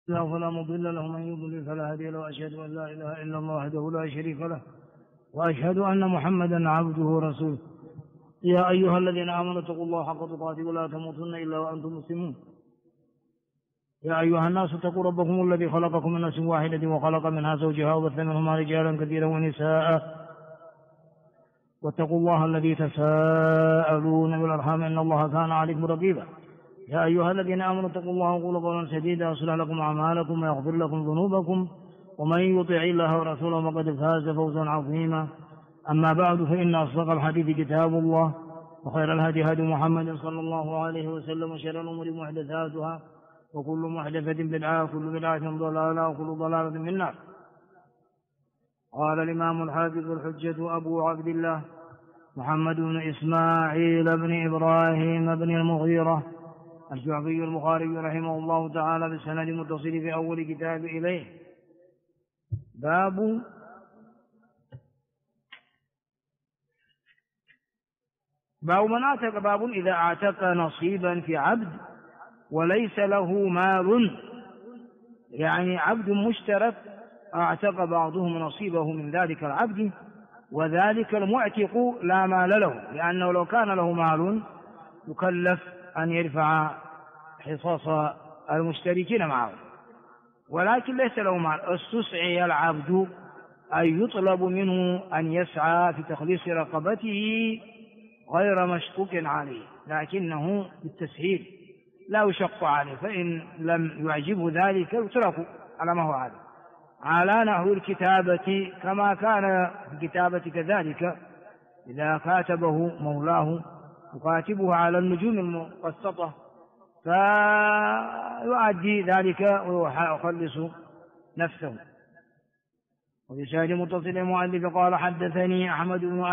فلا مضل له، من يضلل فلا هادي له، أشهد أن لا إله إلا الله وحده لا شريك له، وأشهد أن محمدا عبده ورسوله. يا أيها الذين آمنوا اتقوا الله حق تقاته ولا تموتن إلا وأنتم مسلمون. يا أيها الناس اتقوا ربكم الذي خلقكم من نفس واحدة وخلق منها زوجها وبث منهما رجالا كثيرا ونساء، واتقوا الله الذي تساءلون بالأرحام إن الله كان عليكم رقيبا. يا أيها الذين آمنوا اتقوا الله وقولوا قولا سديدا يصلح لكم أعمالكم ويغفر لكم ذنوبكم، ومن يطع الله ورسوله فقد فاز فوزا عظيما. أما بعد، فإن أصدق الحديث كتاب الله، وخير الهدي هدي محمد صلى الله عليه وسلم، وشر الأمور محدثاتها، وكل محدثة بدعة، وكل بدعة ضلالة، وكل ضلالة في النار. قال الإمام الحافظ الحجة أبو عبد الله محمد بن إسماعيل بن إبراهيم بن المغيرة الجعفي البخاري رحمه الله تعالى بالسند المتصل في أول كتاب إليه: باب من اعتق، باب إذا اعتق نصيبا في عبد وليس له مال، يعني عبد مشترك اعتق بعضهم نصيبه من ذلك العبد، وذلك المعتق لا مال له، لأنه لو كان له مال يكلف أن يرفع حصص المشتركين معه، ولكن ليس له مال. استسعي العبد أن يطلب منه أن يسعى في تخليص رقبته غير مشكوك عليه، لكنه بالتسهيل لا يشق عليه، فإن لم يعجبه ذلك يترك على ما هو على نحو الكتابة، كما كان في الكتابة كذلك، إذا كاتبه مولاه يكاتبه على النجوم المقسطة فيؤدي ذلك ويخلص نفسه. وفي شاهد متصل المؤلف قال: حدثني أحمد بن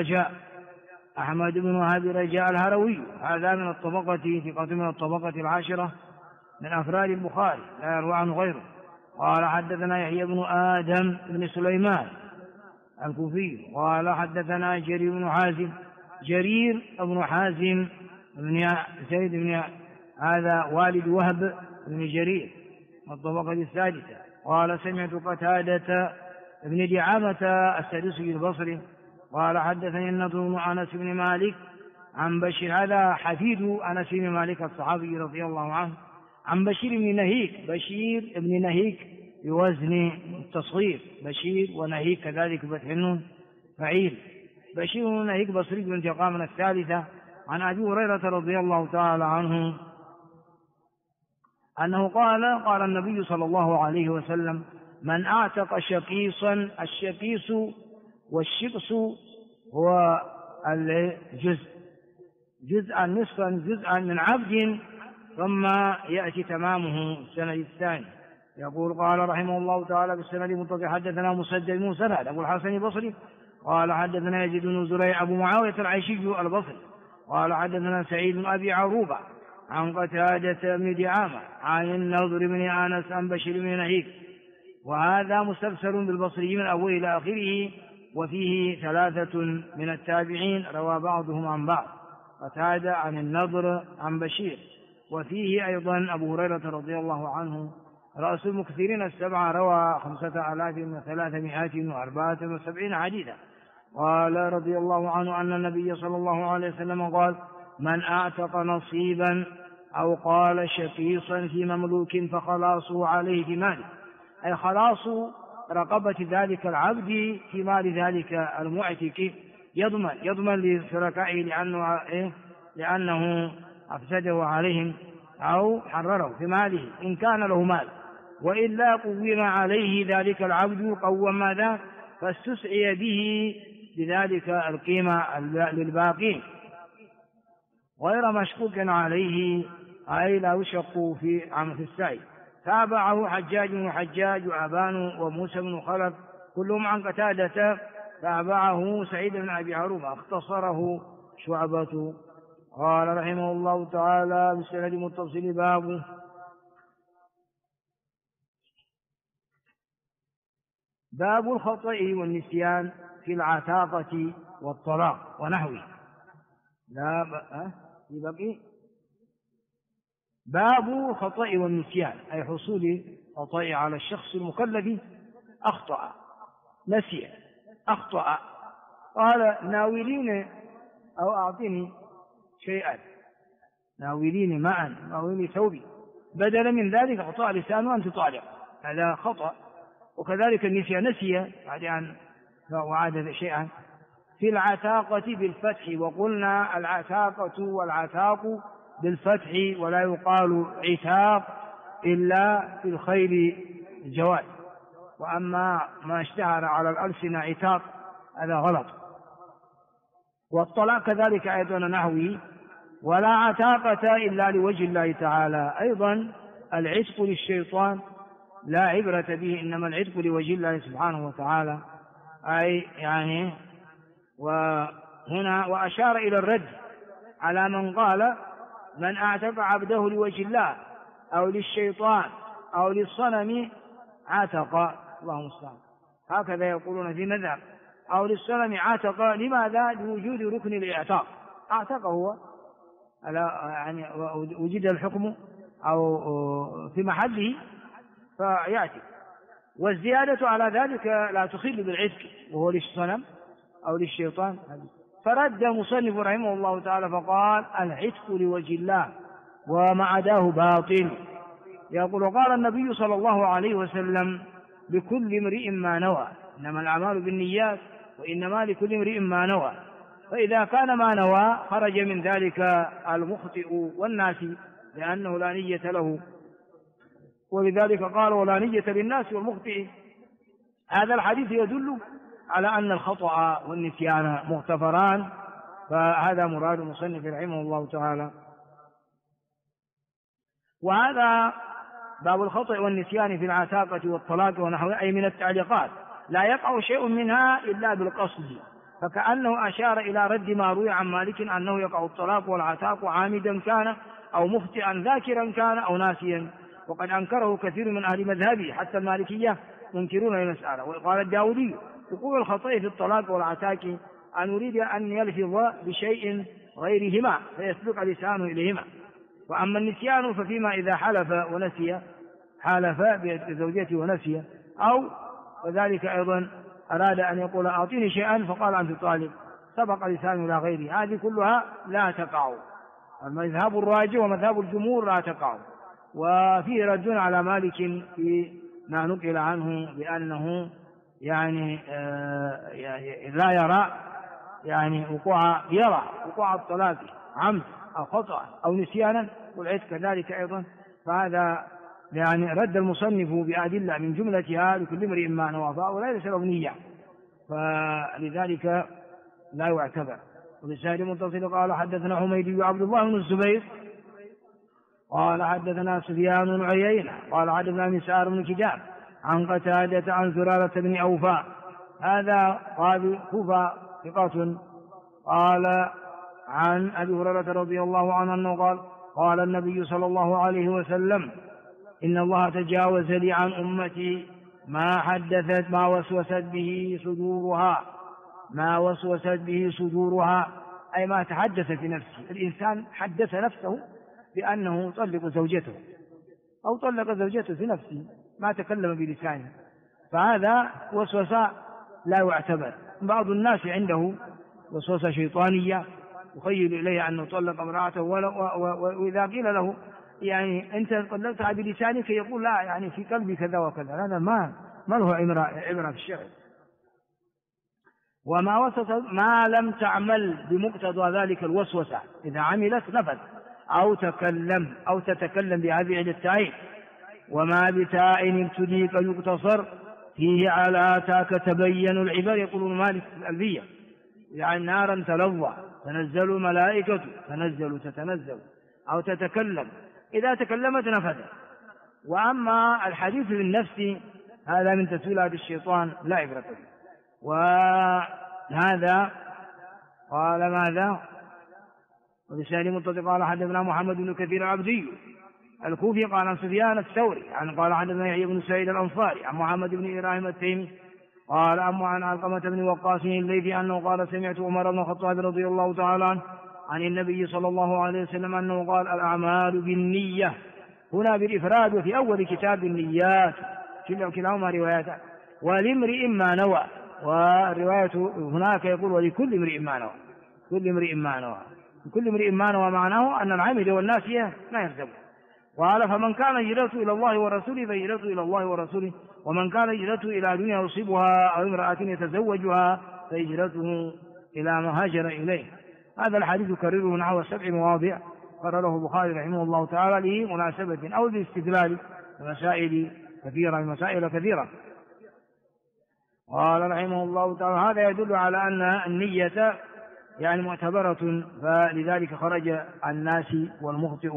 أبي رجاء الهروي، هذا من الطبقة، ثقة من الطبقة العاشرة من أفراد البخاري، لا يروى عنه غيره. قال: حدثنا يحيى بن آدم بن سليمان الكوفي قال: حدثنا جرير بن حازم بن زيد بن، هذا والد وهب بن جرير من الطبقة السادسة. قال: سمعت قتادة بن دعامة السدوسي البصري قال: حدثني النضر بن أنس بن مالك عن بشير، هذا حفيد أنس بن مالك الصحابي رضي الله عنه، عن بشير بن نهيك بوزن التصغير، بشير ونهيك كذلك فتح النون فعيل. بشير بن نهيك بصري بن من الثالثة، عن أبي هريرة رضي الله تعالى عنه أنه قال النبي صلى الله عليه وسلم: من أعتق شقيصا، الشقيص والشقص هو جزءا نصفا جزءا من عبد، ثم يأتي تمامه السنة الثاني. يقول: قال رحمه الله تعالى بالسند المتصل: حدثنا مسدد بن مسرهد أبو الحسن البصري قال: حدثنا يزيد بن زريع أبو معاوية العيشي البصري قال: حدثنا سعيد بن أبي عروبة عن قتادة بن دعامة عن النضر بن أنس عن بشير بن نهيك، وهذا مستفسر بالبصري من أول إلى آخره، وفيه 3 من التابعين روى بعضهم عن بعض، قتادة عن النضر عن بشير، وفيه أيضا أبو هريرة رضي الله عنه رأس المكثرين 7 روى 5374 حديثا. قال رضي الله عنه أن النبي صلى الله عليه وسلم قال: من أعتق نصيبا أو قال شقيصا في مملوك فخلاصه عليه في ماله، أي خلاص رقبة ذلك العبد في مال ذلك المعتق، يضمن لشركائه لأنه أفسده عليهم أو حرره في ماله إن كان له مال، وإلا قوم عليه ذلك العبد، قوم ماذا؟ فاستسعي به بذلك القيمة للباقين غير مشكوك عليه، أي لا يشق في السعي. تابعه حجاج بن حجاج وعبان وموسى بن خلف كلهم عن قتادة، تابعه سعيد بن أبي عروبة، اختصره شعبة. قال رحمه الله تعالى بالسند المتصل: باب الخطأ والنسيان في العتاقة والطلاق ونحوه. باب الخطأ والنسيان، أي حصول خطأ على الشخص المكلف أخطأ، نسي، أخطأ، قال ناوليني أو أعطني شيئا، ناوليني معا، ناوليني ثوبي، بدلا من ذلك أخطأ لسانه أن تطالع، هذا خطأ. وكذلك النسيان، نسي بعد أن وعاد شيئا. في العتاقة بالفتح، وقلنا العتاقة والعتاق بالفتح، ولا يقال عتاق إلا في الخيل الجواد، وأما ما اشتهر على الألسنة عتاق هذا غلط. والطلاق كذلك أيضا نحوي، ولا عتاقة إلا لوجه الله تعالى. أيضا العتق للشيطان لا عبرة به، إنما العتق لوجه الله سبحانه وتعالى، أي يعني. وهنا وأشار إلى الرد على من قال من أعتق عبده لوجه الله أو للشيطان أو للصنم عتق، الله المستعان، هكذا يقولون في مذهب، أو للصنم عتق. لماذا؟ لوجود ركن الإعتاق، أعتق هو يعني وجد الحكم أو في محله فيأتي. والزيادة على ذلك لا تخل بالعتق، وهو للصنم أو للشيطان. فرد المصنف رحمه الله تعالى فقال العتق لوجه الله وما عداه باطل. يقول قال النبي صلى الله عليه وسلم لكل امرئ ما نوى، إنما الأعمال بالنيات وإنما لكل امرئ ما نوى. فإذا كان ما نوى خرج من ذلك المخطئ والناسي، لأنه لا نية له، ولذلك قال ولا نية للناس والمخطئ. هذا الحديث يدل على أن الخطأ والنسيان مغتفران، فهذا مراد المصنف رحمه الله تعالى. وهذا باب الخطأ والنسيان في العتاقة والطلاق ونحوها، أي من التعليقات لا يقع شيء منها إلا بالقصد، فكأنه أشار إلى رد ما روي عن مالك أنه يقع الطلاق والعتاق عامدا كان أو مخطئا ذاكرا كان أو ناسيا، وقد أنكره كثير من أهل مذهبه، حتى المالكية ينكرون المسألة. وقال الداودي وقوع الخطأ في الطلاق والعتاق أن يريد أن يلفظ بشيء غيرهما فيسبق لسانه إليهما. وأما النسيان ففيما إذا حلف ونسي، حلف بزوجته ونسي، أو وذلك أيضا أراد أن يقول أعطيني شيئا فقال أنت طالب، سبق لسانه إلى غيره، هذه كلها لا تقع. المذهب الراجح ومذهب الجمهور لا تقع. وفيه رد على مالك في ما نقل عنه بأنه يعني لا يرى يعني يرى وقوع الطلاق عمد أو خطأ أو نسيانا، والعتق كذلك أيضا. فهذا يعني رد المصنف بأدلة من جملتها لكل امرئ ما نوى، ولا ليس له نية، فلذلك لا يعتبر. وبالسند المتصل قال حدثنا حميدي وعبد الله بن الزبير قال حدثنا سفيان بن عيينة قال حدثنا مسعر بن كدام عن قتادة عن زرارة بن أوفاء، هذا قاضي كوفة ثقة، قال عن أبي هريرة رضي الله عنه أنه قال قال النبي صلى الله عليه وسلم إن الله تجاوز لي عن أمتي ما حدثت ما وسوست به صدورها، ما وسوست به صدورها، أي ما تحدث في نفسه. الإنسان حدث نفسه بأنه طلق زوجته أو طلق زوجته في نفسه، ما تكلم بلسانه، فهذا وسوسة لا يعتبر. بعض الناس عنده وسوسة شيطانية يخيل إليه أنه طلق امرأته، وإذا قيل له يعني أنت طلقتها بلسانك يقول لا يعني في قلبي كذا وكذا، هذا ما له عبرة في الشرع. وما وسوس ما لم تعمل بمقتضى ذلك الوسوسة، إذا عملت نفذ أو تتكلم بهذه التاء. وما بتاء ابتديك يقتصر فيه على تاك تبين العبر، يقول مالك الألبية يعني نارا تلظى تنزل ملائكة، تتنزل أو تتكلم، إذا تكلمت نفذ. وأما الحديث بالنفس هذا من تسويلات الشيطان لا عبرة به. وهذا قال ماذا؟ وبسند متصل قال حدثنا محمد بن كثير العبدي الكوفي قال عن سفيان الثوري قال حدثنا يحيى بن سعيد الأنصاري عن محمد بن إبراهيم التيمي قال أما عن علقمة بن وقاص الليثي أنه قال سمعت عمر بن الخطاب رضي الله تعالى عنه عن النبي صلى الله عليه وسلم أنه قال الأعمال بالنية هنا بالإفراد وفي أول كتاب النيات، كلاهما روايات. ولامرئ ما نوى، والرواية هناك يقول ولكل امرئ ما نوى، كل امرئ ما نوى، كل امرئ ما نوى معناه أن العامل والناسية لا يلزم. قال فمن كان هجرته إلى الله ورسوله فهجرته إلى الله ورسوله، ومن كان هجرته إلى دنيا يصيبها أو امرأة يتزوجها فهجرته إلى ما هاجر إليه. هذا الحديث يكرره نحو 7 مواضع قرره البخاري رحمه الله تعالى لمناسبة أو لاستدلال مسائل كثيرة. قال رحمه الله تعالى هذا يدل على أن النية يعني معتبرة، فلذلك خرج عن الناس والمخطئ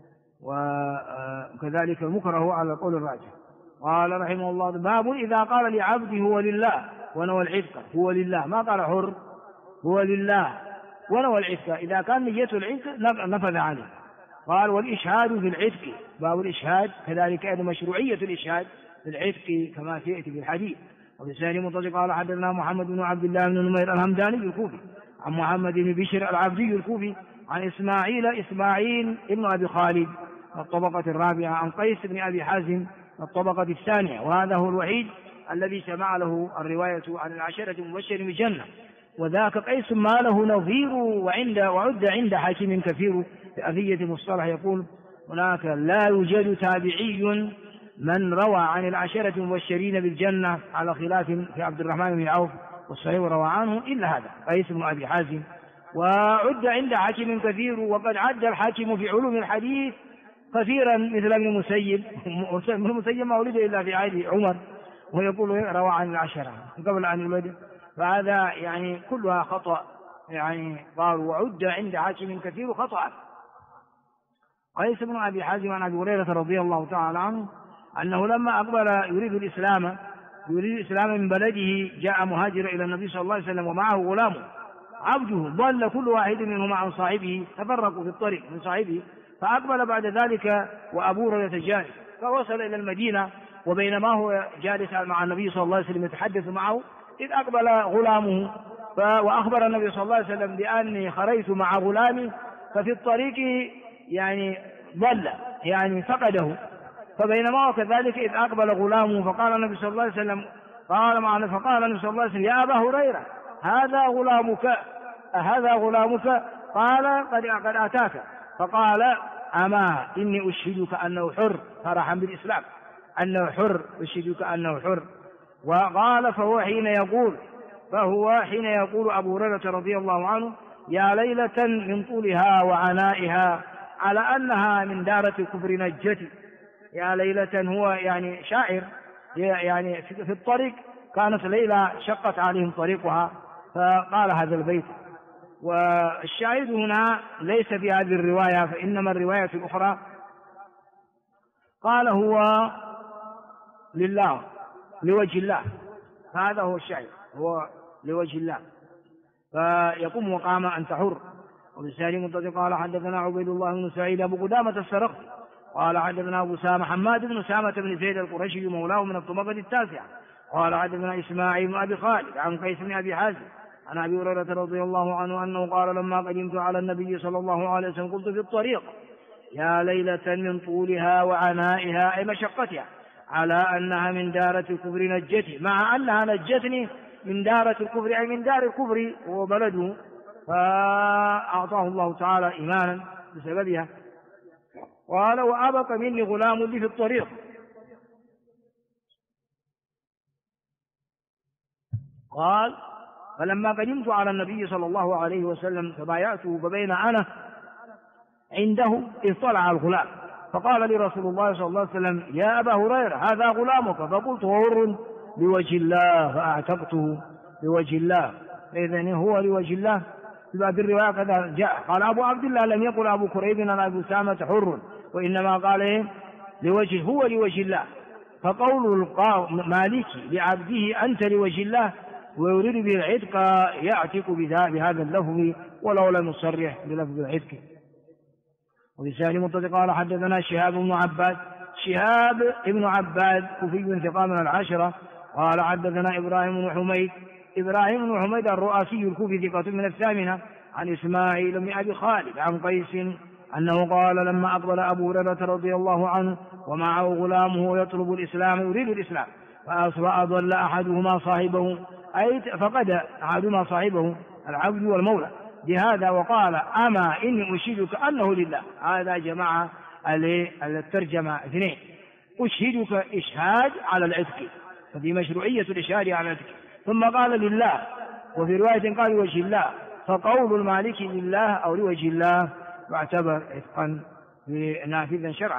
وكذلك المكره على القول الراجح. قال رحمه الله باب إذا قال لعبده هو لله ونوى العتق، هو لله، ما قال حر، هو لله ونوى العتق، إذا كان نية العتق نفذ عنه. قال والإشهاد في العتق، باب الإشهاد كذلك أيضا مشروعية الإشهاد في العتق كما سيأتي في الحديث. وبسان مطلق قال حدثنا محمد بن عبد الله بن نمير الهمداني الكوفي عن محمد بن بشر العبدي الكوفي عن إسماعيل ابن أبي خالد الطبقة الرابعة عن قيس بن أبي حازم الطبقة الثانية، وهذا هو الوحيد الذي سمع له الرواية عن العشرة المبشرين بالجنة، وذاك قيس ما له نظير وعد عند حاكم كثير. في أثية مصطلح يقول هناك لا يوجد تابعي من روى عن العشرة المبشرين بالجنة على خلاف في عبد الرحمن بن عوف والصحيح روى عنه إلا هذا قيس بن أبي حازم، وعد عند حاكم كثير، وقد عد الحاكم في علوم الحديث كثيرا مثل ابن المسيب ما ولد إلا في عهد عمر ويقول روى عن العشرة قبل أن يولد، فهذا يعني كلها خطأ، يعني قال وعد عند حاكم كثير خطأ. قيس بن أبي حازم عن أبي هريرة رضي الله تعالى عنه أنه لما أقبل يريد الإسلام من بلده جاء مهاجر إلى النبي صلى الله عليه وسلم ومعه غلامه عبده، ضل كل واحد منهما عن صاحبه، تفرقوا في الطريق من صاحبه، فأقبل بعد ذلك وأبو هريرة جالس، فوصل إلى المدينة وبينما هو جالس مع النبي صلى الله عليه وسلم يتحدث معه إذ أقبل غلامه وأخبر النبي صلى الله عليه وسلم بأني خرجت مع غلامي ففي الطريق يعني ضل يعني فقده، فبينما هو كذلك إذ أقبل غلامه فقال النبي صلى الله عليه وسلم فقال النبي صلى الله عليه وسلم يا أبا هريرة هذا غلامك قال قد أتاك، فقال أما إني أشهدك أنه حر، فرحا بالإسلام أنه حر، أشهدك أنه حر. وقال فهو حين يقول أبو هريرة رضي الله عنه يا ليلة من طولها وعنائها على أنها من دارة الكفر نجتي. يا ليلة هو يعني شاعر، يعني في الطريق كانت ليلة شقت عليهم طريقها فقال هذا البيت. والشاهد هنا ليس في هذه الرواية، فإنما الرواية الأخرى قال هو لله لوجه الله، هذا هو الشاهد، هو لوجه الله فيقوم مقام أنت حر. وبالسالي منطق قال حدثنا عبيد الله بن سعيد أبو قدامة السرخسي قال حدثنا أبو سامة حماد بن سامة بن زيد القرشي مولاه من الطبقة التاسعة قال حدثنا إسماعيل بن أبي خالد عن قيس بن أبي حازم عن أبي هريرة رضي الله عنه أنه قال لما قدمت على النبي صلى الله عليه وسلم قلت في الطريق يا ليلة من طولها وعنائها أي مشقتها على أنها من دارة الكفر نجتي، مع أنها نجتني من دارة الكفر أي من دار الكفر وبلده، فأعطاه الله تعالى إيمانا بسببها. قال وأبق مني غلام لي في الطريق، قال فلما قدمت على النبي صلى الله عليه وسلم فبايعته فبين أنا عنده اطلع الغلام فقال لي رسول الله صلى الله عليه وسلم يا أبا هريرة هذا غلامك، فقلت حر لوجه الله فأعتقته لوجه الله، فإذن هو لوجه الله. في بعض الرواية كذا جاء قال أبو عبد الله لم يقل أبو كريب أن أبو سامة حر، وإنما قال هو لوجه الله. فقول مالكي لعبده أنت لوجه الله ويريد به العتق يعتق بهذا اللفظ ولو لم يصرح بلفظ العتق. وبسالي منطق قال حدثنا شهاب بن عباد كوفي ثقة من العشرة قال حدثنا إبراهيم بن حميد الرؤاسي الكوفي ثقة من الثامنة عن إسماعيل بن أبي خالد عن قيس أنه قال لما أقبل أبو هريرة رضي الله عنه ومعه غلامه يطلب الإسلام يريد الإسلام فأضل أحدهما صاحبه أي فقد أحدهما صاحبه العبد والمولى بهذا وقال أما إني أشهدك أنه لله. هذا جماعة الترجمة اثنين، أشهدك إشهاد على العتق، ففي مشروعية الإشهاد على العتق، ثم قال لله، وفي رواية قال لوجه الله، فقول المالك لله أو لوجه الله يعتبر عتقا نافذا شرعا.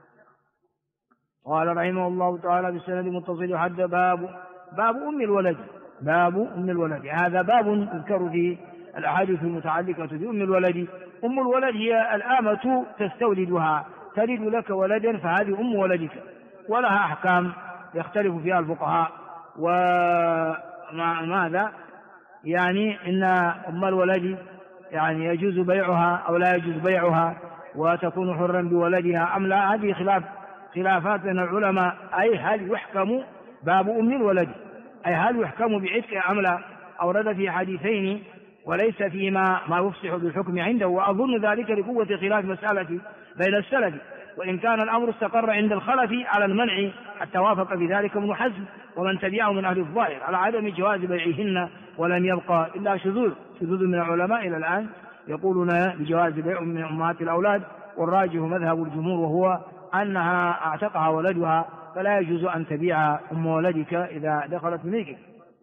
قال رحمه الله تعالى بالسند متصل حد باب أم الولد. باب أم الولد، هذا باب يذكر في الأحاديث المتعلقة بأم الولد. أم الولد هي الآمة تستولدها، تلد لك ولدا فهذه أم ولدك، ولها أحكام يختلف فيها الفقهاء. وماذا يعني إن أم الولد يعني يجوز بيعها أو لا يجوز بيعها، وتكون حرا بولدها أم لا، هذه خلافات بين العلماء. أي هل يحكم باب أم الولد، أي هل يحكم بعتق أم لا؟ أورد في حديثين وليس فيما ما يفصح بالحكم عنده، وأظن ذلك لقوة خلاف مسألة بين السلف، وإن كان الأمر استقر عند الخلف على المنع حتى وافق بذلك ابن حزم ومن تبعه من أهل الظاهر على عدم جواز بيعهن، ولم يبقى إلا شذوذ من العلماء إلى الآن يقولون بجواز بيع من أمهات الأولاد، والراجح مذهب الجمهور وهو أنها اعتقها ولدها، فلا يجوز أن تبيع أم ولدك إذا دخلت ملكك.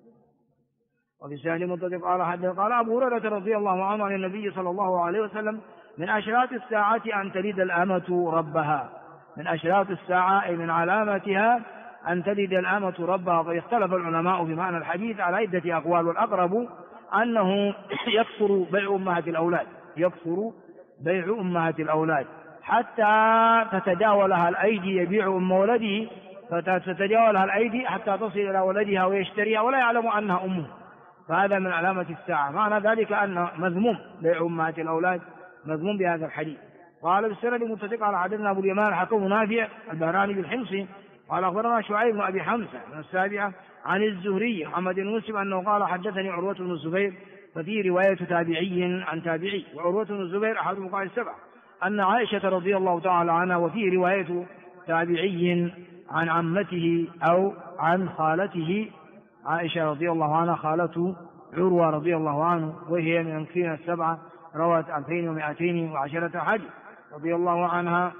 وفي السند متصل قال أبو هريرة رضي الله عنه عن النبي صلى الله عليه وسلم من أشراط الساعة أن تلد الأمة ربها. من أشراط الساعة أي من علامتها أن تلد الأمة ربها. فاختلف العلماء في معنى الحديث على عدة أقوال، والأقرب أنه يكثر بيع أمهات الأولاد، يكثر بيع أمهات الأولاد حتى تتداولها الأيدي، يبيع أم ولده فتتداولها الأيدي حتى تصل إلى ولدها ويشتريها ولا يعلم أنها أمه، فهذا من علامة الساعة. معنى ذلك أن مذموم بيع أمهات الأولاد، مذموم بهذا الحديث. قال بالسند المتفق على حدثنا أبو اليمان حكم نافع البهراني بالحمصي قال أخبرنا شعيب بن أبي حمزة من السابعة عن الزهري محمد بن مسلم أنه قال حدثني عروة بن الزبير، ففي رواية تابعي عن تابعي، وعروة بن الزبير أحد الفقهاء السبعة، أن عائشة رضي الله تعالى عنها، وفي رواية تابعي عن عمته أو عن خالته عائشة رضي الله عنها خالته عروة رضي الله عنه، وهي من المكثرين السبعة، روت 2210 حديث رضي الله عنها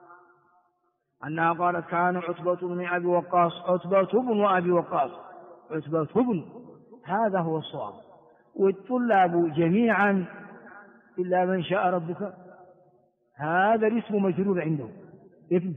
أنها قالت كان عتبة بن أبي وقاص، عتبة بن أبي وقاص، عتبة بن، هذا هو الصواب، والطلاب جميعا إلا من شاء ربك هذا الاسم مجرور عنده ابن.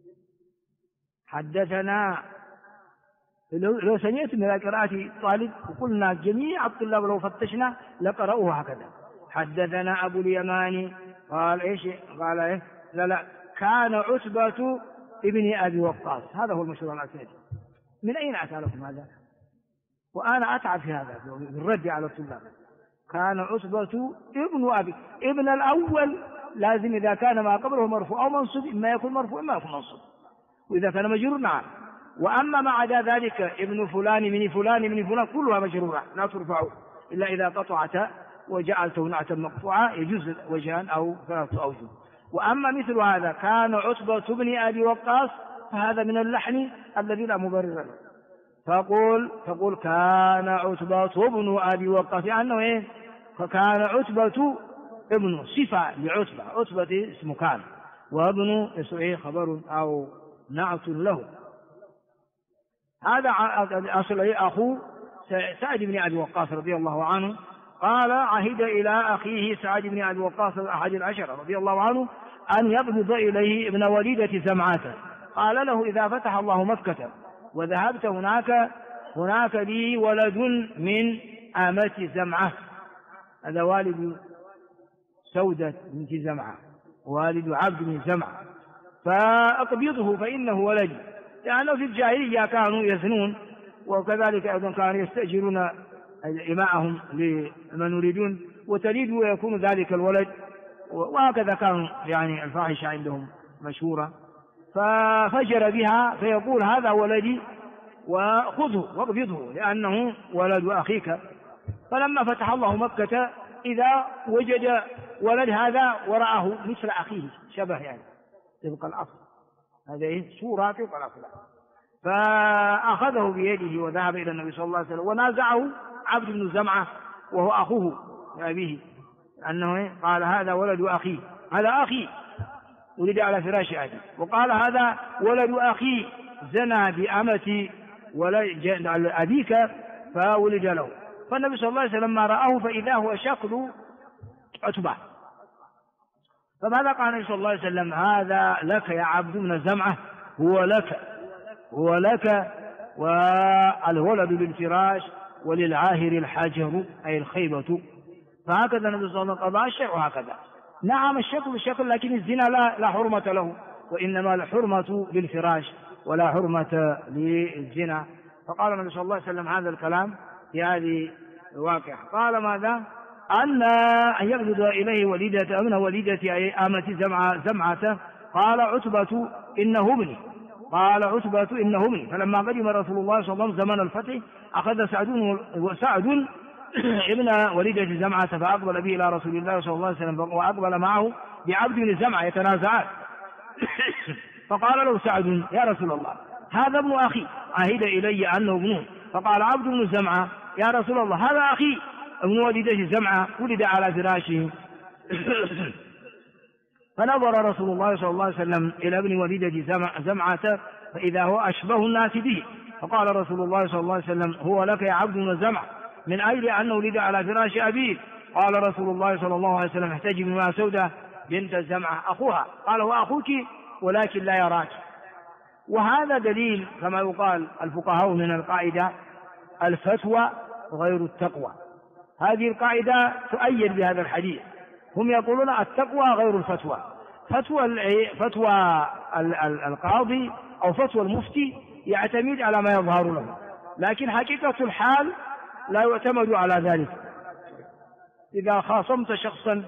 حدثنا لو سمعت من قراءة طالب وقلنا جميع الطلاب لو فتشنا لقرأوه هكذا. حدثنا أبو اليماني قال إيش؟ قال إيه؟ لا كان عتبة ابن أبي وقاص، هذا هو المشهور الأساسي. من أين أتى لكم هذا؟ وأنا أتعب في هذا بالرد على الطلاب. كان عتبة ابن أبي، ابن الأول لازم إذا كان ما قبله مرفوع أو منصوب إما يكون مرفوع إما يكون منصوب، وإذا كان مجرور نعم. وأما ما عدا ذلك ابن فلان من فلان من فلان كلها مجرورة لا ترفع إلا إذا قطعت وجعلته نعتا مقطوعة يجوز وجهان أو ثلاثة أوجه. وأما مثل هذا كان عتبة بن أبي وقاص فهذا من اللحن الذي لا مبرر له. فقول كان عتبة بن أبي وقاص، لأنه إيه؟ فكان عتبة ابن صفة لعتبة، عتبة اسم كان، وابن اسمه خبر أو نعت له. هذا أصل أخو سعد بن أبي وقاص رضي الله عنه، قال عهد إلى أخيه سعد بن أبي وقاص أحد العشرة رضي الله عنه أن يقبض إليه ابن وليدة زمعة، قال له إذا فتح الله مكة وذهبت هناك لي ولد من آمة زمعة، هذا والد سودة بنت زمعة والد عبد بن زمعة، فأقبضه فإنه ولدي، لأنه في الجاهلية كانوا يزنون، وكذلك أيضا كانوا يستأجرون إماءهم لمن يريدون وتريد ويكون ذلك الولد، وهكذا كانوا يعني الفاحشة عندهم مشهورة. ففجر بها فيقول هذا ولدي وخذه واقبضه لأنه ولد أخيك. فلما فتح الله مكة إذا وجد ولد هذا ورأه مثل أخيه شبه يعني طبق الأصل، هذه صورة طبق الأصل. فأخذه بيده وذهب إلى النبي صلى الله عليه وسلم ونازعه عبد بن زمعة وهو أخوه لأبيه، أنه قال هذا ولد أخي، هذا أخي ولد على فراش أبي، وقال هذا ولد أخي زنى بأمة أبيك فولد له. فالنبي صلى الله عليه وسلم ما رآه فإذا هو شكل عتبة. فماذا قال النبي صلى الله عليه وسلم؟ هذا لك يا عبد بن زمعة، هو لك والولد للفراش وللعاهر الحجر أي الخيبة. فهكذا النبي صلى الله عليه وسلم قضى الشرع هكذا. نعم الشكل بالشكل، لكن الزنا لا حرمة له، وإنما الحرمة للفراش ولا حرمة للزنا. فقال النبي صلى الله عليه وسلم هذا الكلام في هذه الواقع. قال ماذا؟ أن يقبض إليه وليدة ابن وليدة أي آمة زمعة. قال عتبة إنه ابني. فلما قدم رسول الله صلى الله عليه وسلم زمن الفتح أخذ سعد ابن وليدة زمعة فأقبل به إلى رسول الله صلى الله عليه وسلم، وأقبل معه بعبد بن زمعة يتنازعان. فقال له سعد يا رسول الله هذا ابن أخي عهد إلي أنه ابنه. فقال عبد بن زمعة يا رسول الله هذا أخي ابن وليدة زمعة ولد على فراشه. فنظر رسول الله صلى الله عليه وسلم إلى ابن وليدة زمعة فإذا هو أشبه الناس به. فقال رسول الله صلى الله عليه وسلم هو لك يا عبد بن زمعة من أجل أنه ولد على فراش أبيه. قال رسول الله صلى الله عليه وسلم احتجب مع سودة بنت زمعة أخوها. قال هو أخوك ولكن لا يراك. وهذا دليل كما يقال الفقهاء من القاعدة الفتوى غير التقوى. هذه القاعدة تؤيد بهذا الحديث. هم يقولون التقوى غير الفتوى. فتوى القاضي أو فتوى المفتي يعتمد على ما يظهر له، لكن حقيقة الحال لا يعتمد على ذلك. إذا خاصمت شخصا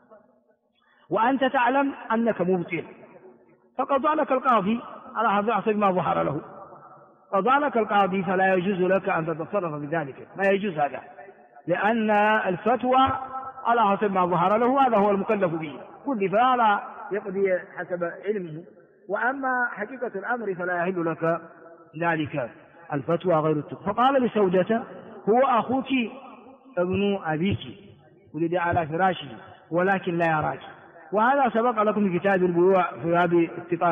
وأنت تعلم أنك مبطل فقضى لك القاضي على حسب ما ظهر له، قضى لك القاضي فلا يجوز لك أن تتصرف بذلك، ما يجوز هذا، لأن الفتوى على حسب ما ظهر له هذا هو المكلف به، كل فلا يقضي حسب علمه. وأما حقيقة الأمر فلا يحل لك ذلك، الفتوى غير التقوى. فقال لسودة هو أخوك ابن أبيك ولد على فراشه ولكن لا يراك. وهذا سبق لكم في كتاب البيوع في باب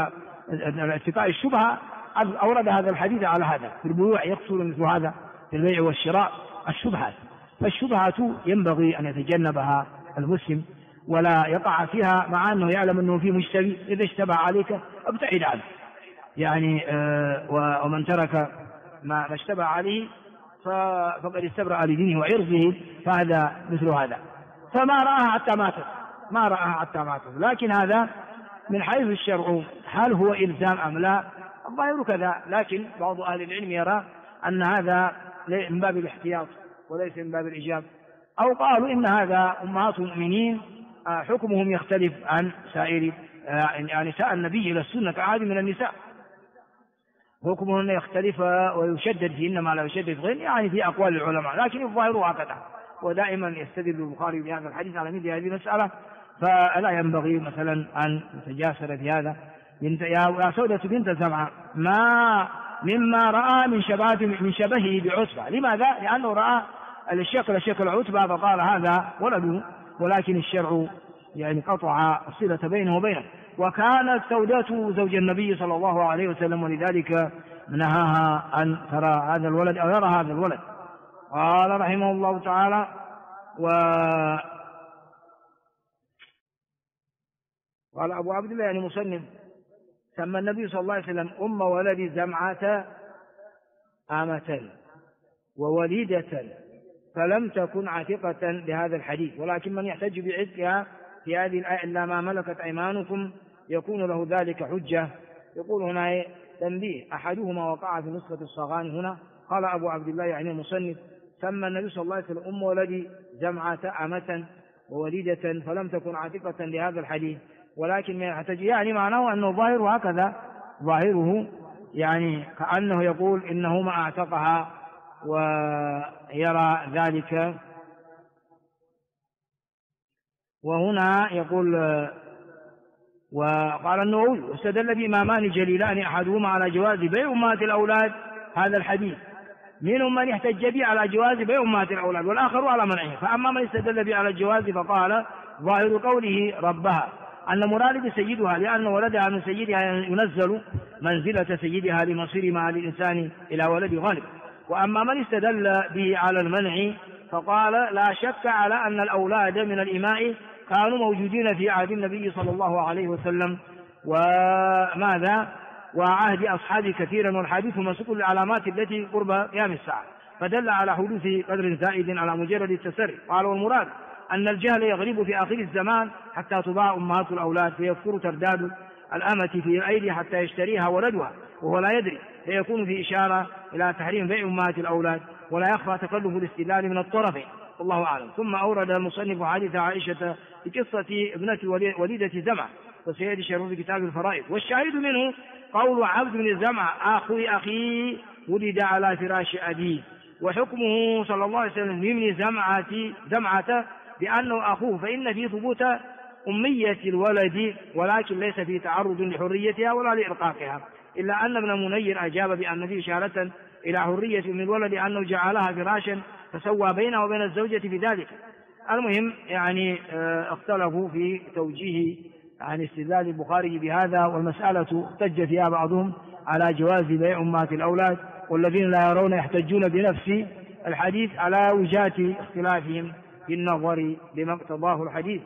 اتقاء الشبهة، أورد هذا الحديث على هذا. في البيوع يقصد مثل هذا في البيع والشراء الشبهات، فالشبهة ينبغي أن يتجنبها المسلم ولا يقع فيها، مع أنه يعلم أنه في مشتبه. إذا اشتبه عليك ابتعد عنه يعني، ومن ترك ما اشتبه عليه فقد استبرأ لدينه وعرضه، فهذا مثل هذا. فما رآها حتى ماتت، لكن هذا من حيث الشرع هل هو إلزام أم لا؟ الظاهر كذا، لكن بعض أهل العلم يرى أن هذا من باب الاحتياط وليس من باب الإجاب، أو قالوا إن هذا أمهات المؤمنين حكمهم يختلف عن سائر نساء النبي إلى السنة كعادي من النساء، حكمهن يختلف ويشدد فيهن ما لا يشدد غير، يعني في أقوال العلماء، لكن الظاهر هكذا. ودائما يستدل البخاري بهذا الحديث على مثل هذه المسألة، فلا ينبغي مثلا أن يتجاسر في هذا. يا سودة بنت زمعة مما رأى من شبهه بعتبة. لماذا؟ لأنه رأى شكل عتبة فقال هذا ولده، ولكن الشرع يعني قطع الصلة بينه وبينه. وكانت سودة زوج النبي صلى الله عليه وسلم، ولذلك نهاها أن ترى هذا الولد أو يرى هذا الولد. قال رحمه الله تعالى قال أبو عبد الله يعني مصنف سمى النبي صلى الله عليه وسلم أم ولد زمعة آمة ووليدة، فلم تكن عاتقة لهذا الحديث، ولكن من يحتج بعتقها في هذه الآية إلا ما ملكت أيمانكم يكون له ذلك حجة. يقول هنا تنبيه أحدهما وقع في نسخة الصغان هنا. قال أبو عبد الله يعني المصنف سمى النبي صلى الله عليه وسلم أم ولد زمعة آمة ووليدة فلم تكن عاتقة لهذا الحديث، ولكن من يحتج يعني معناه أنه ظاهره هكذا، ظاهره يعني كأنه يقول إنه ما أعتقها ويرى ذلك وهنا يقول وقال النووي واستدل بإمامان جليلان أحدهما على جواز بيع أمهات الأولاد هذا الحديث، منهم من يحتج به على جواز بيع أمهات الأولاد والآخر على منعه. فأما من استدل به على الجواز فقال ظاهر قوله ربها أن مراد بسيدها لأن ولدها من سيدها ينزل منزلة سيدها لمصير مع الإنسان إلى ولد غالب. وأما من استدل به على المنع فقال لا شك على أن الأولاد من الإماء كانوا موجودين في عهد النبي صلى الله عليه وسلم وعهد أصحابه كثيرا، والحديث مسوق للعلامات التي قرب قيام الساعة، فدل على حدوث قدر زائد على مجرد التسري. قال والمراد أن الجهل يغلب في آخر الزمان حتى تباع أمهات الأولاد فيكثر ترداد الأمة في الأيدي حتى يشتريها ولدها وهو لا يدري، فيكون في إشارة إلى تحريم بيع أمهات الأولاد، ولا يخفى تكلف الاستدلال من الطرفين، والله أعلم. ثم أورد المصنف حديث عائشة في قصة ابنة وليدة زمعة، وسيأتي شرح في كتاب الفرائض. والشاهد منه قول عبد بن زمعة أخي ولد على فراش أبيه، وحكمه صلى الله عليه وسلم لابن زمعة بأنه أخوه، فإن في ثبوت أمية الولد ولكن ليس في تعرض لحريتها ولا لإرقاقها، إلا أن ابن منير أجاب بأن في إشارة إلى حرية من الولد أنه جعلها فراشا فسوى بينه وبين الزوجة في ذلك. المهم يعني اختلفوا في توجيه عن استدلال البخاري بهذا، والمسألة احتج فيها بعضهم على جواز بيع أمهات الأولاد، والذين لا يرون يحتجون بنفس الحديث على وجهة اختلافهم في النظر لما اقتضاه الحديث.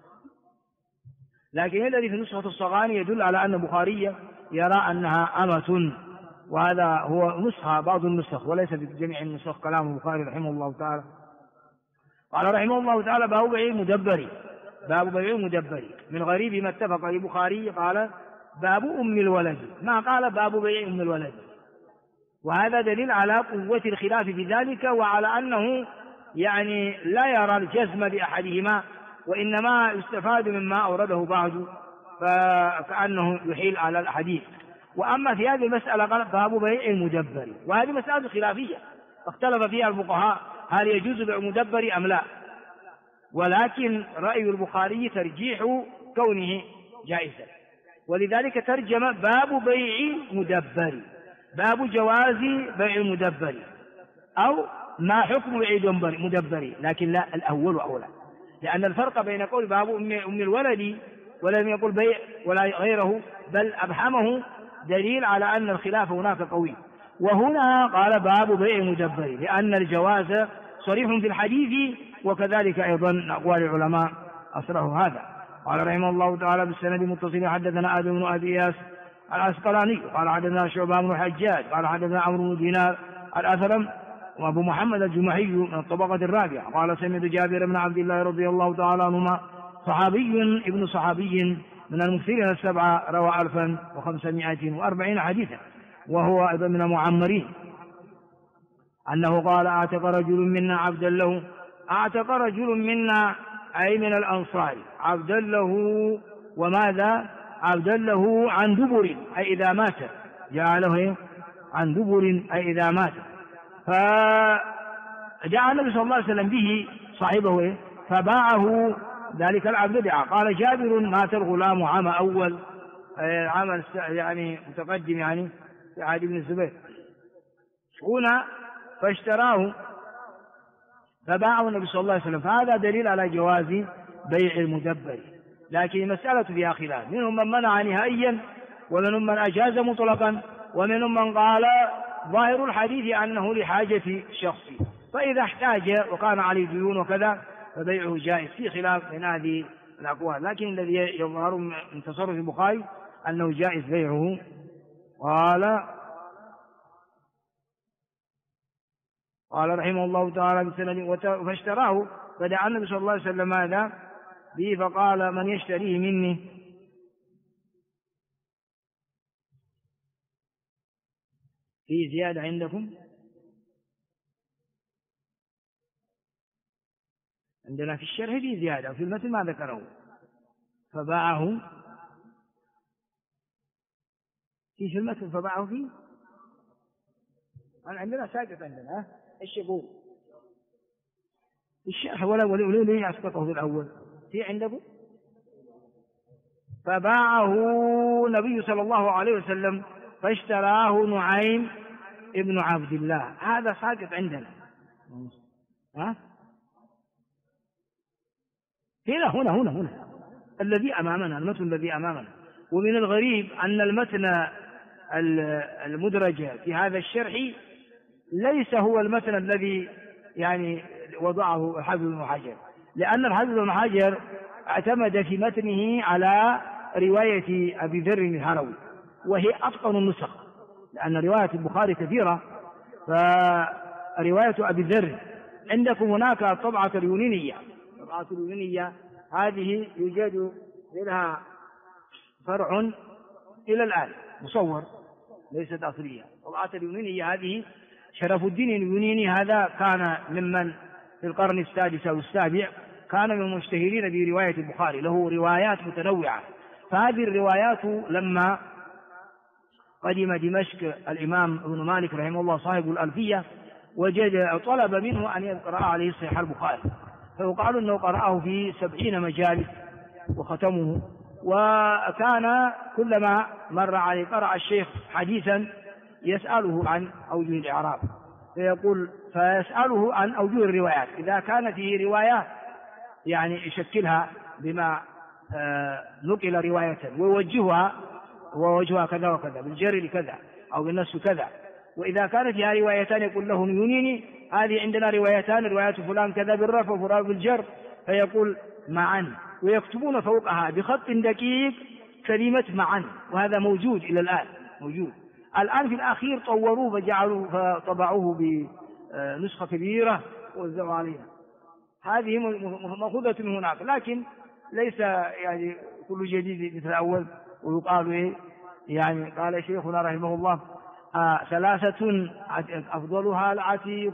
لكن الذي في نسخة الصغاني يدل على أن البخاري يرى أنها أمة، وهذا هو نسخة بعض النسخ وليس في جميع النسخ كلام البخاري رحمه الله تعالى. قال رحمه الله تعالى باب بيع المدبر. من غريب ما اتفق البخاري قال باب أم الولد، ما قال باب بيع أم الولد، وهذا دليل على قوة الخلاف في ذلك، وعلى أنه يعني لا يرى الجزم بأحدهما، وإنما يستفاد مما أورده بعض فكأنه يحيل على الحديث. وأما في هذه المسألة قال باب بيع المدبر، وهذه مسألة خلافية اختلف فيها الفقهاء هل يجوز بيع المدبر أم لا، ولكن رأي البخاري ترجيح كونه جائزا، ولذلك ترجم باب بيع مدبر، باب جواز بيع المدبر، أو ما حكم بيع مدبر، لكن لا الأول أولى، لأن الفرق بين قول باب أم الولد ولم يقل بيع ولا غيره، بل أبحمه دليل على أن الخلاف هناك قوي. وهنا قال باب بيع مدبر لأن الجواز صريح في الحديث، وكذلك أيضا أقوال العلماء أصره هذا. قال رحمه الله تعالى بالسند متصل حدثنا آدم بن أبي إياس العسقلاني قال حدثنا شعبة بن الحجاج قال حدثنا عمرو بن دينار الأثرم وأبو محمد الجمحي من الطبقة الرابعة قال سمعت جابر بن عبد الله رضي الله تعالى عنهما صحابي ابن صحابي من المكثرين السبعة روى 1540 حديثا، وهو أيضا من المعمرين، أنه قال أعتق رجل منا عبدا له، أعتق رجل منا أي من الأنصار عبدا له، وماذا عبدا له عن دبر أي إذا مات، جعله عن دبر أي إذا مات، فجاء النبي صلى الله عليه وسلم به صاحبه فباعه ذلك العبد دعا. قال جابر مات الغلام عام أول عام يعني متقدم يعني في عهد بن الزبير هنا، فاشتراه فباعه النبي صلى الله عليه وسلم، فهذا دليل على جواز بيع المدبر. لكن المسألة فيها خلاف، منهم من منع نهائيا، ومنهم من أجاز مطلقا، ومنهم من قال ظاهر الحديث أنه لحاجة شخصي، فإذا احتاج وكان عليه ديون وكذا فبيعه جائز، في خلاف من هذه الأقوال، لكن الذي يظهر من تصرف البخاري أنه جائز بيعه. قال رحمه الله تعالى بسند فاشتراه، فدعا النبي صلى الله عليه وسلم ماذا به فقال من يشتريه مني، في زيادة عندكم؟ عندنا في الشرح في زيادة، وفي المتن ما ذكره، فباعه في المتن فباعه فيه، عندنا ساقط عندنا ايش يقول في الشرح ولا ليه اسقطه في الأول؟ في عندكم؟ فباعه النبي صلى الله عليه وسلم فاشتراه نعيم ابن عبد الله. هذا ساقط عندنا. هنا الذي أمامنا، المتن الذي أمامنا. ومن الغريب أن المتن المدرج في هذا الشرح ليس هو المتن الذي يعني وضعه الحافظ ابن حجر، لأن الحافظ ابن حجر اعتمد في متنه على رواية أبي ذر الهروي، وهي أتقن النسخ، لأن رواية البخاري كثيرة، فرواية أبي ذر عندكم هناك الطبعة اليونانية. الطبعة اليونانية هذه يوجد لها فرع إلى الآن مصور، ليست أصلية. الطبعة اليونانية هذه شرف الدين اليوناني، هذا كان ممن في القرن السادس أو السابع كان من المشتهرين برواية البخاري، له روايات متنوعة. فهذه الروايات لما قدم دمشق الإمام ابن مالك رحمه الله صاحب الألفية طلب منه أن يقرأ عليه صحيح البخاري، فيقال أنه قرأه في 70 مجالس وختمه. وكان كلما مر عليه قرأ الشيخ حديثا يسأله عن أوجه الإعراب، فيسأله عن أوجه الروايات، إذا كانت فيه روايات يعني يشكلها بما نقل رواية ويوجهها، ووجهها كذا وكذا بالجر كذا أو بالنص كذا. وإذا كانت فيها روايتان يقول له يونيني هذه عندنا روايتان، رواية فلان كذا بالرفع وفلان بالجر، فيقول معا، ويكتبون فوقها بخط دقيق كلمة معا، وهذا موجود إلى الآن، موجود الآن. في الأخير طوروه فطبعوه بنسخة كبيرة ووزعوا عليها. هذه مأخوذة من هناك، لكن ليس يعني كل جديد مثل الأول. ويقال يعني قال شيخنا رحمه الله 3 أفضلها العتيق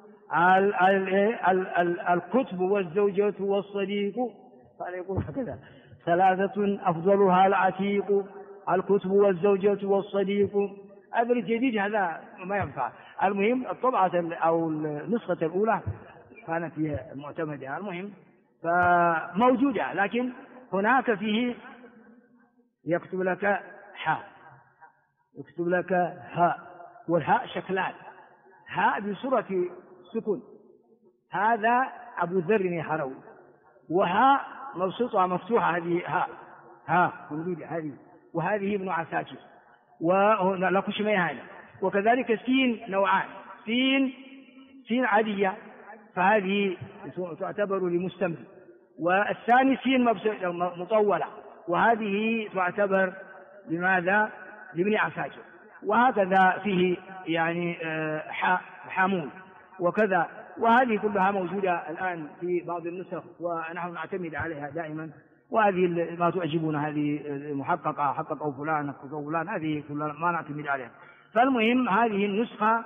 الكتب والزوجة والصديق، قال يقول هكذا 3 أفضلها العتيق الكتب والزوجة والصديق. هذا الجديد هذا ما ينفع. المهم الطبعة أو النسخة الأولى كانت هي المعتمدة. المهم فموجودة، لكن هناك فيه يكتب لك حاء، يكتب لك هاء، والهاء شكلان، هاء بصورة سكون، هذا أبو ذر الهروي، وهاء مبسوطة مفتوحة، هذه هاء موجودة هذه، وهذه ابن عساكر ولا كشميهان. وكذلك السين نوعان، سين عادية فهذه تعتبر لمستمر، والثاني سين مطولة وهذه تعتبر لماذا؟ لابن عساكر. وهكذا فيه يعني حامون وكذا، وهذه كلها موجودة الآن في بعض النسخ ونحن نعتمد عليها دائما. وهذه ما تعجبنا هذه محققة، حققوا فلان حققوا فلان، هذه كلها ما نعتمد عليها. فالمهم هذه النسخة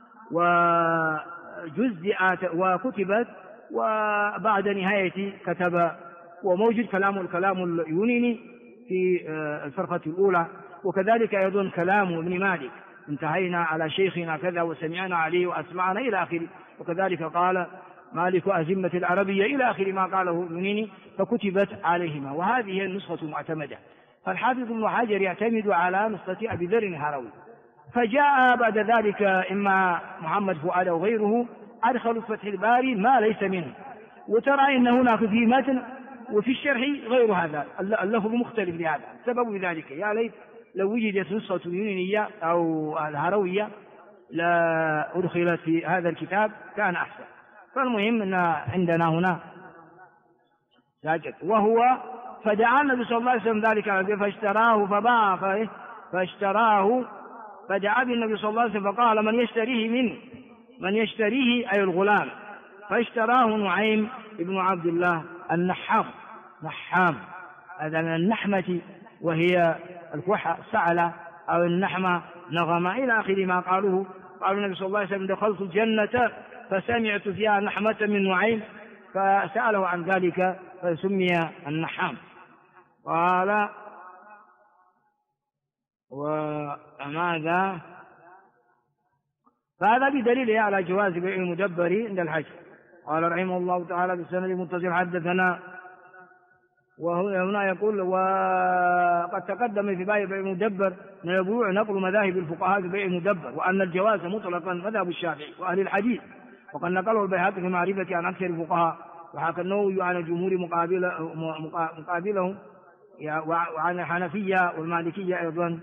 وجزئات وكتبت، وبعد نهاية كتب، وموجود الكلام اليوناني في الفرقة الأولى، وكذلك أيضا كلام ابن مالك انتهينا على شيخنا كذا وسمعنا عليه وأسمعنا إلى آخره. وكذلك قال مالك أزمة العربية إلى آخر ما قاله اليوناني، فكتبت عليهما، وهذه هي النسخة المعتمدة. فالحافظ ابن حجر يعتمد على نسخة أبي ذر الهروي. فجاء بعد ذلك إما محمد فؤاد أو غيره أدخلوا في فتح الباري ما ليس منه، وترى إن هناك في متن وفي الشرح غير هذا، اللفظ مختلف لهذا. سبب ذلك يا ليت لو وجدت نسخة يونانية أو الهروية لا أدخلت في هذا الكتاب كان أحسن. فالمهم أن عندنا هنا ساجد، وهو فدعا النبي صلى الله عليه وسلم ذلك فاشتراه فباع فاشتراه، فدعا بالنبي صلى الله عليه وسلم فقال من يشتريه أي الغلام، فاشتراه نعيم ابن عبد الله النحام، هذا من النحمة وهي الكحة سعلة أو النحمة نغمة إلى آخر ما قالوا النبي صلى الله عليه وسلم دخلت الجنة فسمعت فيها نحمة من نعيم، فسأله عن ذلك فسمي النحام. قال وماذا؟ فهذا بدليل على جواز بيع المدبر عند الحج. قال رحمه الله تعالى بالسند المتصل حدثنا وهنا يقول وقد تقدم في باب بيع المدبر من البيوع نقل مذاهب الفقهاء في بيع المدبر، وأن الجواز مطلقا مذهب الشافعي وأهل الحديث، وقد نقله البيهقي في معرفة عن أكثر الفقهاء، وحكى النووي عن الجمهور مقابلهم وعن الحنفية والمالكية أيضا،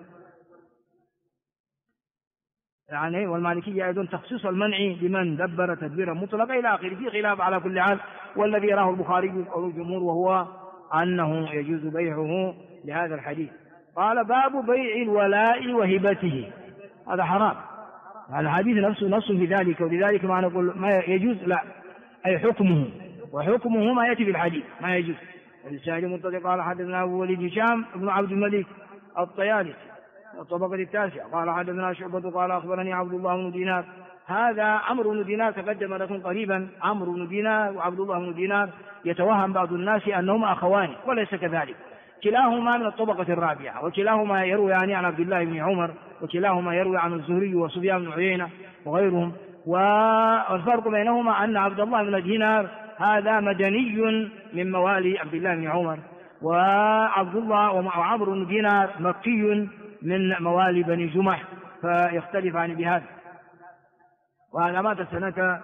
يعني والمالكية أيضا تخصيص المنع بمن دبر تدبيرا مطلقا إلى آخره، في خلاف على كل حال، والذي يراه البخاري أو الجمهور وهو أنه يجوز بيعه لهذا الحديث. قال باب بيع الولاء وهبته، هذا حرام، الحديث نفسه نص في ذلك، ولذلك ما نقول ما يجوز لا، أي حكمه، وحكمه ما يأتي في الحديث ما يجوز. الإسناد متصل قال حدثنا أبو وليد هشام بن عبد الملك الطيالسي الطبقة التاسعة قال حدثنا شعبة قال أخبرني عبد الله بن دينار، هذا عمرو بن دينار تقدم لكم قريبا، عمرو بن دينار وعبد الله بن دينار يتوهم بعض الناس أنهما أخوان وليس كذلك، كلاهما من الطبقة الرابعة، وكلاهما يروي عن عبد الله بن عمر، وكلاهما يروي عن الزهري وسفيان بن عيينة وغيرهم، والفرق بينهما أن عبد الله بن دينار هذا مدني من موالي عبد الله بن عمر، وعبد الله وعمرو بن دينار مكي من موالي بني جمح، فيختلفان بهذا. وهذا مات سنة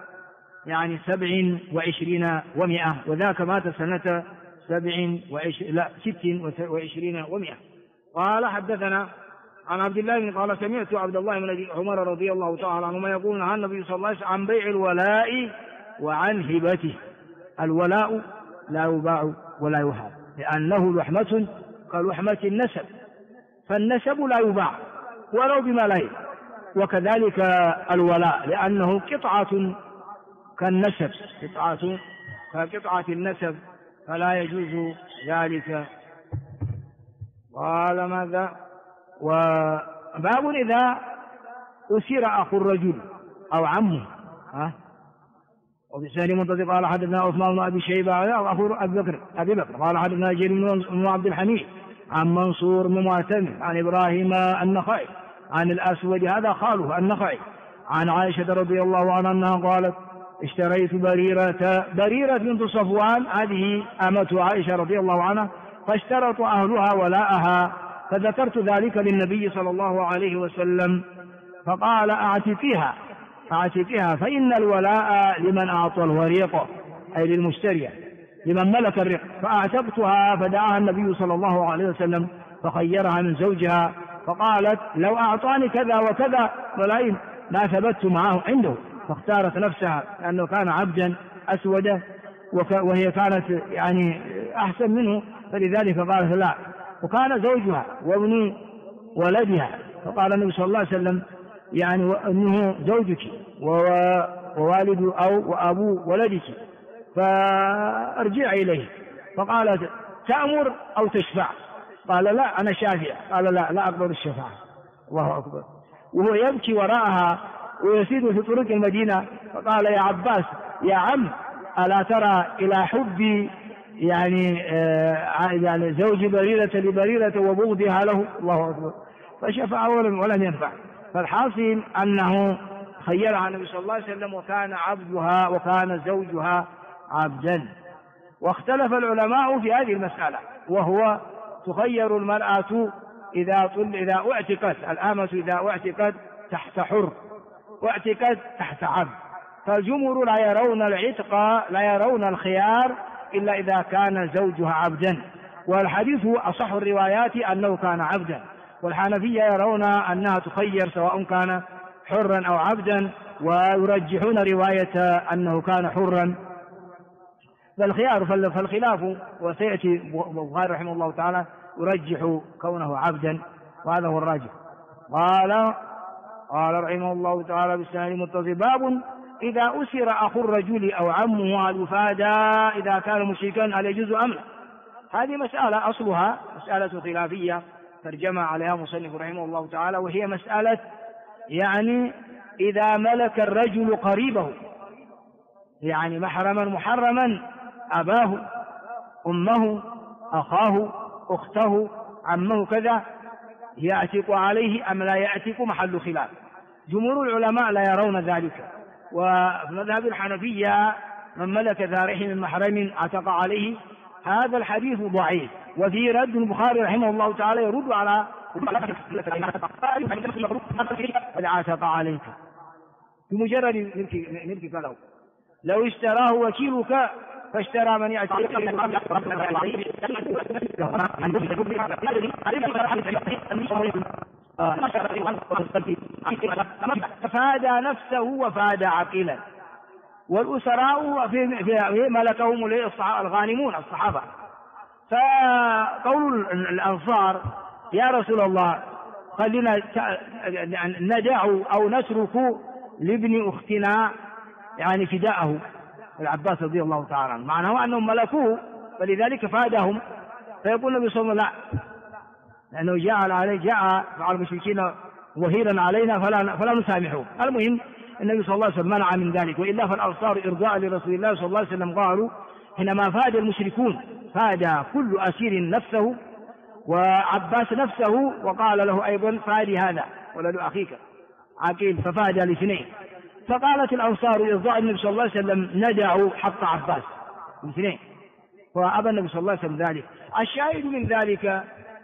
27 و100، وذاك مات سنة 26 و100. قال حدثنا عن عبد الله بن قال سمعت عبد الله بن عمر رضي الله تعالى عنهما يقول عن النبي صلى الله عليه وسلم عن بيع الولاء وعن هبته. الولاء لا يباع ولا يهاب، لأنه لحمة كلحمة النسب، فالنسب لا يباع ولو بملايين، وكذلك الولاء لأنه قطعة كالنسب، قطعة كقطعة النسب، فلا يجوز ذلك. قال ماذا؟ وباب إذا أسر أخو الرجل أو عمه، وبالسهل منتظر قال حدثنا عثمان بن أبي شيبة أخو أبي بكر قال حدثنا جرير بن عبد الحميد عن منصور بن معتمر عن إبراهيم النخعي عن الأسود هذا خاله النخعي عن عائشة رضي الله عنها أنها قالت اشتريت بريرة بنت صفوان، هذه أمة عائشة رضي الله عنها، فاشترط أهلها ولاءها، فذكرت ذلك للنبي صلى الله عليه وسلم فقال أعتقيها فإن الولاء لمن أعطى الوريق، أي للمشتري لمن ملك الرق، فأعتقتها، فدعاها النبي صلى الله عليه وسلم فخيرها من زوجها، فقالت لو أعطاني كذا وكذا ملايين لا ثبت معه عنده، فاختارت نفسها لأنه كان عبدا أسودا وهي كانت يعني أحسن منه، فلذلك قالت لا، وكان زوجها وابن ولدها، فقال النبي صلى الله عليه وسلم يعني أنه زوجك ووالد أو وأبو ولدك، فارجع إليه. فقالت تأمر أو تشفع؟ قال لا أنا شافع. قال لا أقبل الشفاعة. الله أكبر. وهو يبكي وراءها ويسير في طرق المدينة، فقال يا عباس يا عم ألا ترى إلى حبي يعني زوج بريرة لبريرة وبغضها له؟ الله أكبر. فشفع ولم ينفع. فالحاصل أنه خيرها النبي صلى الله عليه وسلم، وكان عبدها وكان زوجها عبدا. واختلف العلماء في هذه المسألة، وهو تخير المرأة إذا اعتقت الآمة، إذا اعتقت تحت حر واعتقت تحت عبد، فالجمهور لا يرون العتق، لا يرون الخيار إلا إذا كان زوجها عبدا، والحديث أصح الروايات أنه كان عبدا، والحنفية يرون أنها تخير سواء كان حرا أو عبدا، ويرجحون رواية أنه كان حرا. فالخلاف وسيأتي البخاري رحمه الله تعالى يرجح كونه عبدا، وهذا هو الراجح. قال رحمه الله تعالى بالسند المتصل باب إذا أسر أخو الرجل أو عمه هل يفادى إذا كان مشركا هل يجوز أم لا؟ هذه مسألة أصلها مسألة خلافية ترجمة عليها مصنف رحمه الله تعالى، وهي مسألة يعني إذا ملك الرجل قريبه، يعني محرما أباه أمه أخاه أخته عمه كذا، يعتق عليه أم لا يعتق محل خلاف. جمهور العلماء لا يرون ذلك، وفي مذهب الحنفية من ملك ذا رحم محرم عتق عليه هذا الحديث ضعيف. وفي رد البخاري رحمه الله تعالى يرد على عاتق عليك بمجرد ملكك له، لو اشتراه وكيلك فاشترى من يأتي ففاد نفسه وفاد عقيلا. والأسراء في ملكهم الغانمون الصحابة. فقول الأنصار يا رسول الله خلينا ندع أو نترك لابن أختنا يعني فداءه العباس رضي الله تعالى عنه، معناه أنهم ملكوه فلذلك فادهم. فيقول النبي صلى الله عليه وسلم لا، لأنه جاء مع المشركين وهيرا علينا فلا نسامحه. المهم النبي صلى الله عليه وسلم منع من ذلك، وإلا فالأنصار إرضاء لرسول الله صلى الله عليه وسلم قالوا حينما فاد المشركون فاد كل أسير نفسه وعباس نفسه، وقال له أيضا فادي هذا ولد أخيك عقيل، ففاد الاثنين. فقالت الأنصار إرضاء النبي صلى الله عليه وسلم ندعوا حق عباس الاثنين، فأبى النبي صلى الله عليه وسلم ذلك. الشاهد من ذلك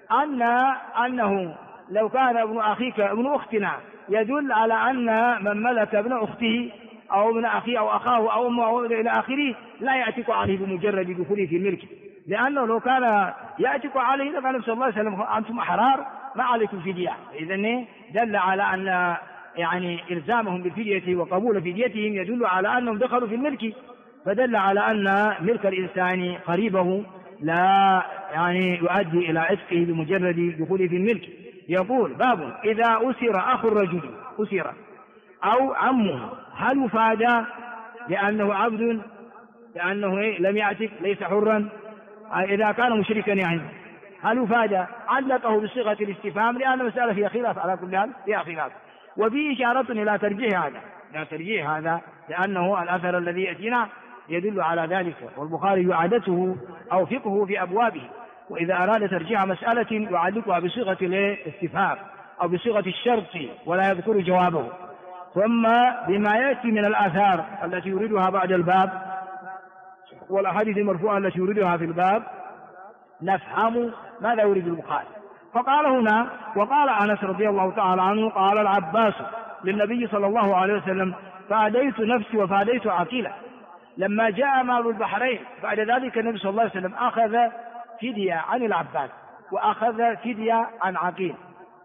أنه لو كان ابن أخيك ابن أختنا يدل على أن من ملك ابن أخته أو ابن أخيه أو أخاه أو أمه أو إلى آخره لا يعتق عليه بمجرد دخوله في الملك، لأنه لو كان يعتق عليه لقال النبي صلى الله عليه وسلم أنتم أحرار ما عليكم فدية. إذن دل على أن يعني إلزامهم بالفدية وقبول فديتهم يدل على أنهم دخلوا في الملك، فدل على أن ملك الإنسان قريبه لا يعني يؤدي إلى عتقه بمجرد دخوله في الملك. يقول باب إذا أسر أخو الرجل أسر أو عمه هل يفادى لأنه عبد لأنه لم يعتق ليس حرا؟ إذا كان مشركا يعني هل يفادى؟ علقه بصيغة الاستفهام لأن المسألة فيها خلاف، على كل حال فيها خلاف. وفي إشارة إلى ترجيح هذا لأنه الأثر الذي يأتينا يدل على ذلك، والبخاري عادته أو فقهه في أبوابه وإذا أراد ترجيح مسألة يعلقها بصيغة الاستفهام أو بصيغة الشرط ولا يذكر جوابه. ثم بما يأتي من الآثار التي يريدها بعد الباب والأحاديث المرفوعة التي يريدها في الباب نفهم ماذا يريد البخاري. فقال هنا وقال أنس رضي الله تعالى عنه قال العباس للنبي صلى الله عليه وسلم فاديت نفسي وفاديت عقيلة. لما جاء مال البحرين بعد ذلك النبي صلى الله عليه وسلم أخذ فدية عن العباس وأخذ فدية عن عقيل،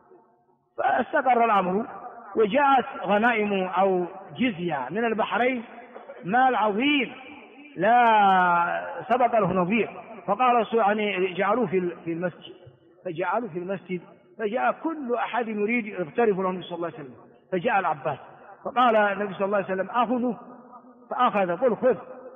فاستقر الأمر وجاءت غنائم أو جزية من البحرين مال عظيم لا سبق له نظير. فقال يعني جعلوه في المسجد، فجعلوا في المسجد، فجاء كل أحد يريد يغترف له النبي صلى الله عليه وسلم، فجاء العباس فقال النبي صلى الله عليه وسلم أخذه، فأخذ قل خذ،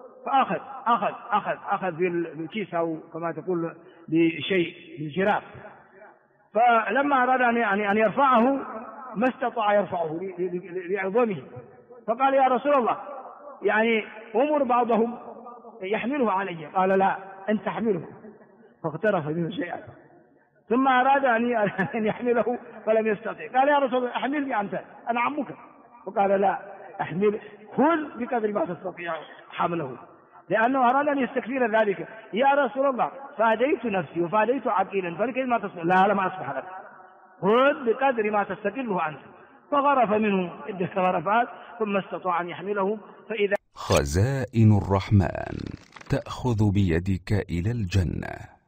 فأخذ بالكيس أو كما تقول بشيء بالجراب. فلما أراد أن يرفعه ما استطاع يرفعه لعظمه، فقال يا رسول الله يعني أمر بعضهم يحمله علي، قال لا أنت تحمله، فاقترف منه شيئا. ثم أراد أن يحمله فلم يستطع، قال يا رسول الله أحملني أنت أنا عمك، فقال لا أحمل خذ بقدر ما تستطيع حمله، لأنه أراد أن يستكثر ذلك. يا رسول الله فاديت نفسي وفاديت عقيلا فلكي ما تصبح، لا ما أصبح لك، خذ بقدر ما تستقله أنت. فغرف منه عدة غرفات ثم استطاع أن يحمله. فإذا خزائن الرحمن تأخذ بيدك إلى الجنة.